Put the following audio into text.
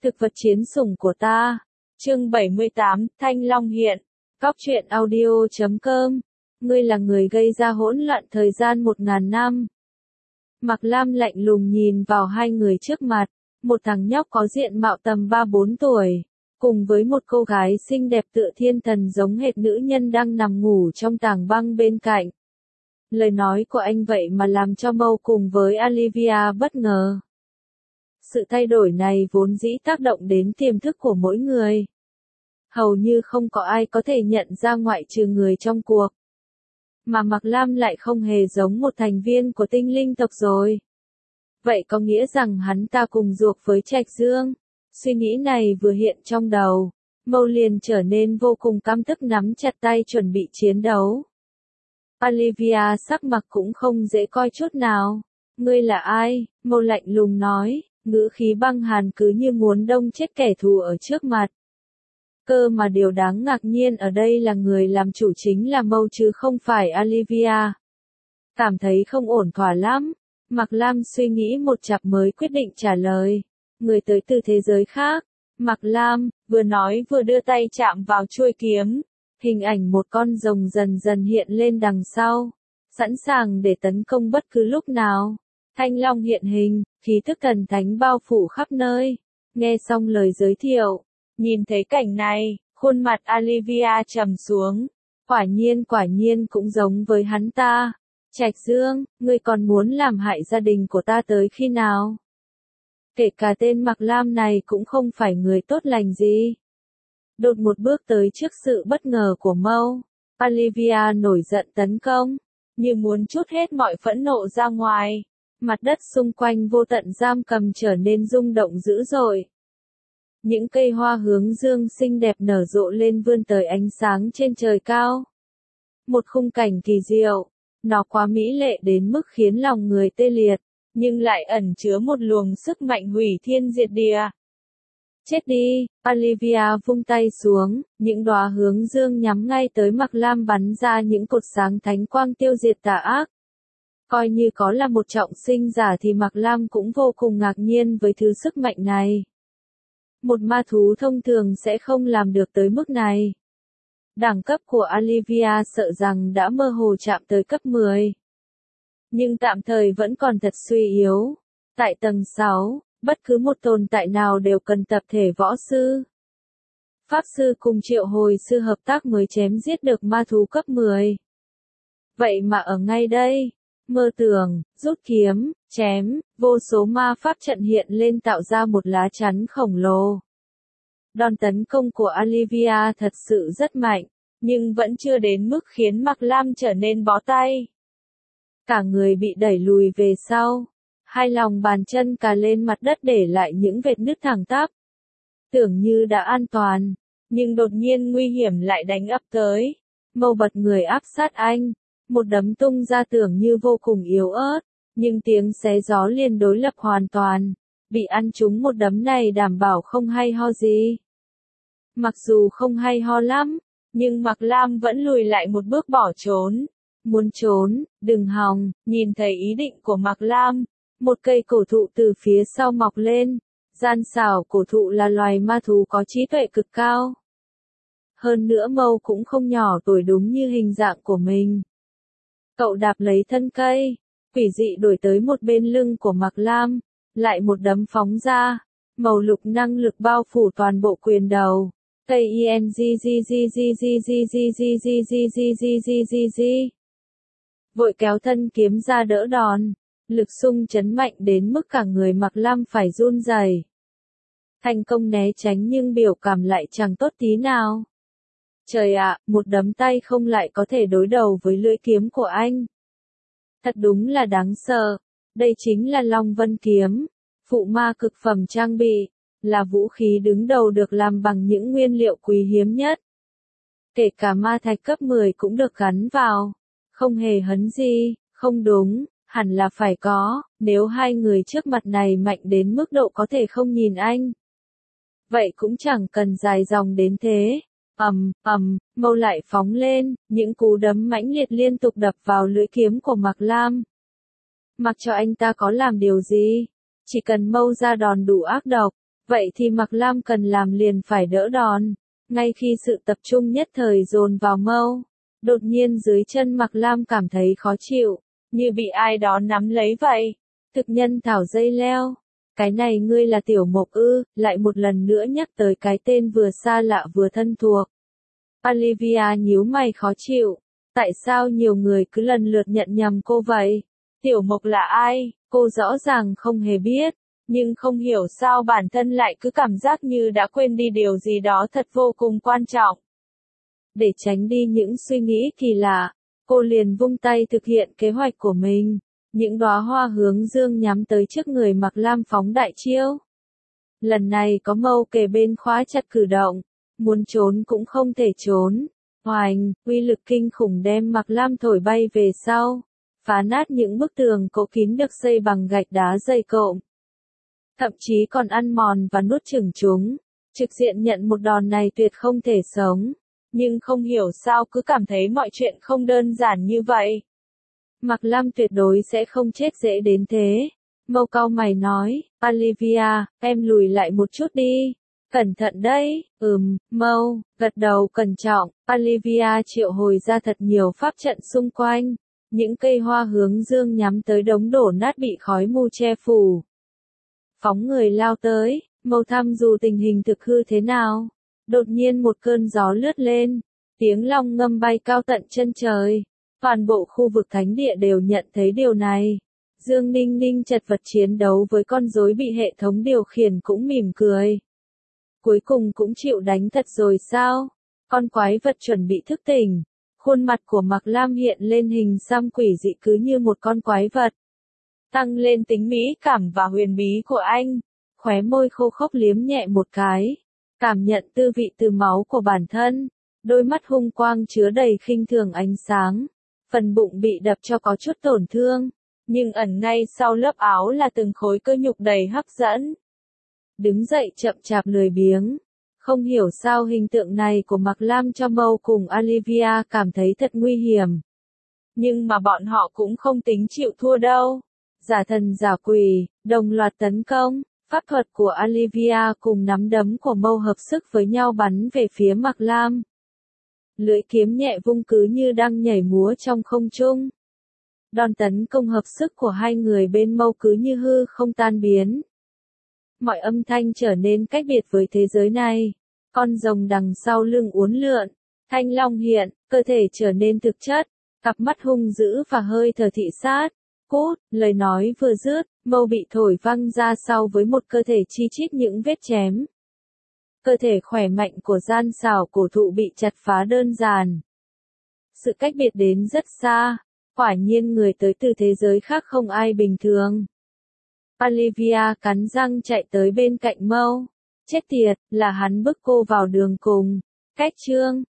Thực vật chiến sủng của ta. Chương 78, Thanh Long hiện. Góc truyện audio.com. Ngươi là người gây ra hỗn loạn thời gian 1000 năm. Mạc Lam lạnh lùng nhìn vào hai người trước mặt, một thằng nhóc có diện mạo tầm 3-4 tuổi, cùng với một cô gái xinh đẹp tựa thiên thần giống hệt nữ nhân đang nằm ngủ trong tảng băng bên cạnh. Lời nói của anh vậy mà làm cho Mâu cùng với Olivia bất ngờ. Sự thay đổi này vốn dĩ tác động đến tiềm thức của mỗi người. Hầu như không có ai có thể nhận ra ngoại trừ người trong cuộc. Mà Mạc Lam lại không hề giống một thành viên của tinh linh tộc rồi. Vậy có nghĩa rằng hắn ta cùng ruột với Trạch Dương. Suy nghĩ này vừa hiện trong đầu, Mâu liền trở nên vô cùng căm tức nắm chặt tay chuẩn bị chiến đấu. Olivia sắc mặt cũng không dễ coi chút nào. Ngươi là ai? Mâu lạnh lùng nói, ngữ khí băng hàn cứ như muốn đông chết kẻ thù ở trước mặt. Cơ mà điều đáng ngạc nhiên ở đây là người làm chủ chính là Mâu chứ không phải Olivia. Cảm thấy không ổn thỏa lắm, Mạc Lam suy nghĩ một chặp mới quyết định trả lời. Người tới từ thế giới khác. Mạc Lam vừa nói vừa đưa tay chạm vào chuôi kiếm. Hình ảnh một con rồng dần dần hiện lên đằng sau, sẵn sàng để tấn công bất cứ lúc nào. Thanh Long hiện hình, khí tức thần thánh bao phủ khắp nơi. Nghe xong lời giới thiệu, nhìn thấy cảnh này, khuôn mặt Olivia trầm xuống. Quả nhiên cũng giống với hắn ta. Trạch Dương, ngươi còn muốn làm hại gia đình của ta tới khi nào? Kể cả tên Mạc Lam này cũng không phải người tốt lành gì. Đột một bước tới trước sự bất ngờ của Mâu, Olivia nổi giận tấn công, như muốn trút hết mọi phẫn nộ ra ngoài. Mặt đất xung quanh vô tận giam cầm trở nên rung động dữ dội. Những cây hoa hướng dương xinh đẹp nở rộ lên vươn tới ánh sáng trên trời cao. Một khung cảnh kỳ diệu, nó quá mỹ lệ đến mức khiến lòng người tê liệt, nhưng lại ẩn chứa một luồng sức mạnh hủy thiên diệt địa. Chết đi, Olivia vung tay xuống, những đóa hướng dương nhắm ngay tới Mạc Lam bắn ra những cột sáng thánh quang tiêu diệt tà ác. Coi như có là một trọng sinh giả thì Mạc Lam cũng vô cùng ngạc nhiên với thứ sức mạnh này. Một ma thú thông thường sẽ không làm được tới mức này. Đẳng cấp của Olivia sợ rằng đã mơ hồ chạm tới cấp 10. Nhưng tạm thời vẫn còn thật suy yếu. Tại tầng 6, bất cứ một tồn tại nào đều cần tập thể võ sư. Pháp sư cùng triệu hồi sư hợp tác mới chém giết được ma thú cấp 10. Vậy mà ở ngay đây, mơ tưởng, rút kiếm, chém, vô số ma pháp trận hiện lên tạo ra một lá chắn khổng lồ. Đòn tấn công của Olivia thật sự rất mạnh, nhưng vẫn chưa đến mức khiến Mạc Lam trở nên bó tay. Cả người bị đẩy lùi về sau. Hai lòng bàn chân cà lên mặt đất để lại những vệt nứt thẳng tắp. Tưởng như đã an toàn, nhưng đột nhiên nguy hiểm lại đánh ập tới. Mâu bật người áp sát anh, một đấm tung ra tưởng như vô cùng yếu ớt, nhưng tiếng xé gió liền đối lập hoàn toàn. Bị ăn trúng một đấm này đảm bảo không hay ho gì. Mặc dù không hay ho lắm, nhưng Mạc Lam vẫn lùi lại một bước bỏ trốn. Muốn trốn, đừng hòng. Nhìn thấy ý định của Mạc Lam, một cây cổ thụ từ phía sau mọc lên. Gian xảo cổ thụ là loài ma thú có trí tuệ cực cao. Hơn nữa Mâu cũng không nhỏ tuổi đúng như hình dạng của mình. Cậu đạp lấy thân cây, quỷ dị đuổi tới một bên lưng của Mạc Lam, lại một đấm phóng ra. Màu lục năng lực bao phủ toàn bộ quyền đầu. Vội kéo thân kiếm ra đỡ đòn. Lực xung chấn mạnh đến mức cả người Mạc Lam phải run rẩy. Thành công né tránh nhưng biểu cảm lại chẳng tốt tí nào. Trời ạ, một đấm tay không lại có thể đối đầu với lưỡi kiếm của anh. Thật đúng là đáng sợ. Đây chính là Long Vân kiếm, phụ ma cực phẩm trang bị, là vũ khí đứng đầu được làm bằng những nguyên liệu quý hiếm nhất. Kể cả ma thạch cấp 10 cũng được gắn vào. Không hề hấn gì, không đúng. Hẳn là phải có, nếu hai người trước mặt này mạnh đến mức độ có thể không nhìn anh. Vậy cũng chẳng cần dài dòng đến thế. Mâu lại phóng lên, những cú đấm mãnh liệt liên tục đập vào lưỡi kiếm của Mạc Lam. Mặc cho anh ta có làm điều gì, chỉ cần Mâu ra đòn đủ ác độc, Vậy thì Mạc Lam cần làm liền phải đỡ đòn. Ngay khi sự tập trung nhất thời dồn vào Mâu, đột nhiên dưới chân Mạc Lam cảm thấy khó chịu, như bị ai đó nắm lấy vậy. Thực nhân thảo dây leo. Cái này ngươi là Tiểu Mộc ư? Lại một lần nữa nhắc tới cái tên vừa xa lạ vừa thân thuộc. Olivia nhíu mày khó chịu. Tại sao nhiều người cứ lần lượt nhận nhầm cô vậy? Tiểu Mộc là ai? Cô rõ ràng không hề biết, nhưng không hiểu sao bản thân lại cứ cảm giác như đã quên đi điều gì đó thật vô cùng quan trọng. Để tránh đi những suy nghĩ kỳ lạ, cô liền vung tay thực hiện kế hoạch của mình. Những đóa hoa hướng dương nhắm tới trước người Mạc Lam phóng đại chiêu. Lần này có Mâu kề bên khóa chặt cử động, muốn trốn cũng không thể trốn. Oành, uy lực kinh khủng đem Mạc Lam thổi bay về sau, phá nát những bức tường cổ kín được xây bằng gạch đá dày cộm. Thậm chí còn ăn mòn và nuốt chửng chúng. Trực diện nhận một đòn này tuyệt không thể sống. Nhưng không hiểu sao cứ cảm thấy mọi chuyện không đơn giản như vậy. Mạc Lam tuyệt đối sẽ không chết dễ đến thế. Mâu cau mày nói, Olivia, em lùi lại một chút đi. Cẩn thận đấy. Mâu, gật đầu cẩn trọng. Olivia triệu hồi ra thật nhiều pháp trận xung quanh. Những cây hoa hướng dương nhắm tới đống đổ nát bị khói mù che phủ. Phóng người lao tới, Mâu thăm dù tình hình thực hư thế nào. Đột nhiên một cơn gió lướt lên, tiếng long ngâm bay cao tận chân trời. Toàn bộ khu vực thánh địa đều nhận thấy điều này. Dương Ninh Ninh chật vật chiến đấu với con rối bị hệ thống điều khiển cũng mỉm cười. Cuối cùng cũng chịu đánh thật rồi sao? Con quái vật chuẩn bị thức tỉnh. Khuôn mặt của Mạc Lam hiện lên hình xăm quỷ dị cứ như một con quái vật. Tăng lên tính mỹ cảm và huyền bí của anh. Khóe môi khô khốc liếm nhẹ một cái. Cảm nhận tư vị từ máu của bản thân. Đôi mắt hung quang chứa đầy khinh thường ánh sáng. Phần bụng bị đập cho có chút tổn thương. Nhưng ẩn ngay sau lớp áo là từng khối cơ nhục đầy hấp dẫn. Đứng dậy chậm chạp lười biếng. Không hiểu sao hình tượng này của Mạc Lam cho Mâu cùng Olivia cảm thấy thật nguy hiểm. Nhưng mà bọn họ cũng không tính chịu thua đâu. Giả thần giả quỷ, đồng loạt tấn công. Pháp thuật của Olivia cùng nắm đấm của Mâu hợp sức với nhau bắn về phía Mạc Lam. Lưỡi kiếm nhẹ vung cứ như đang nhảy múa trong không trung. Đòn tấn công hợp sức của hai người bên Mâu cứ như hư không tan biến. Mọi âm thanh trở nên cách biệt với thế giới này. Con rồng đằng sau lưng uốn lượn, thanh long hiện, cơ thể trở nên thực chất, cặp mắt hung dữ và hơi thở thị sát. Cút, lời nói vừa dứt, Mâu bị thổi văng ra sau với một cơ thể chi chít những vết chém. Cơ thể khỏe mạnh của gian xảo cổ thụ bị chặt phá đơn giản. Sự cách biệt đến rất xa, quả nhiên người tới từ thế giới khác không ai bình thường. Olivia cắn răng chạy tới bên cạnh Mâu. Chết tiệt, là hắn bức cô vào đường cùng. Cách chương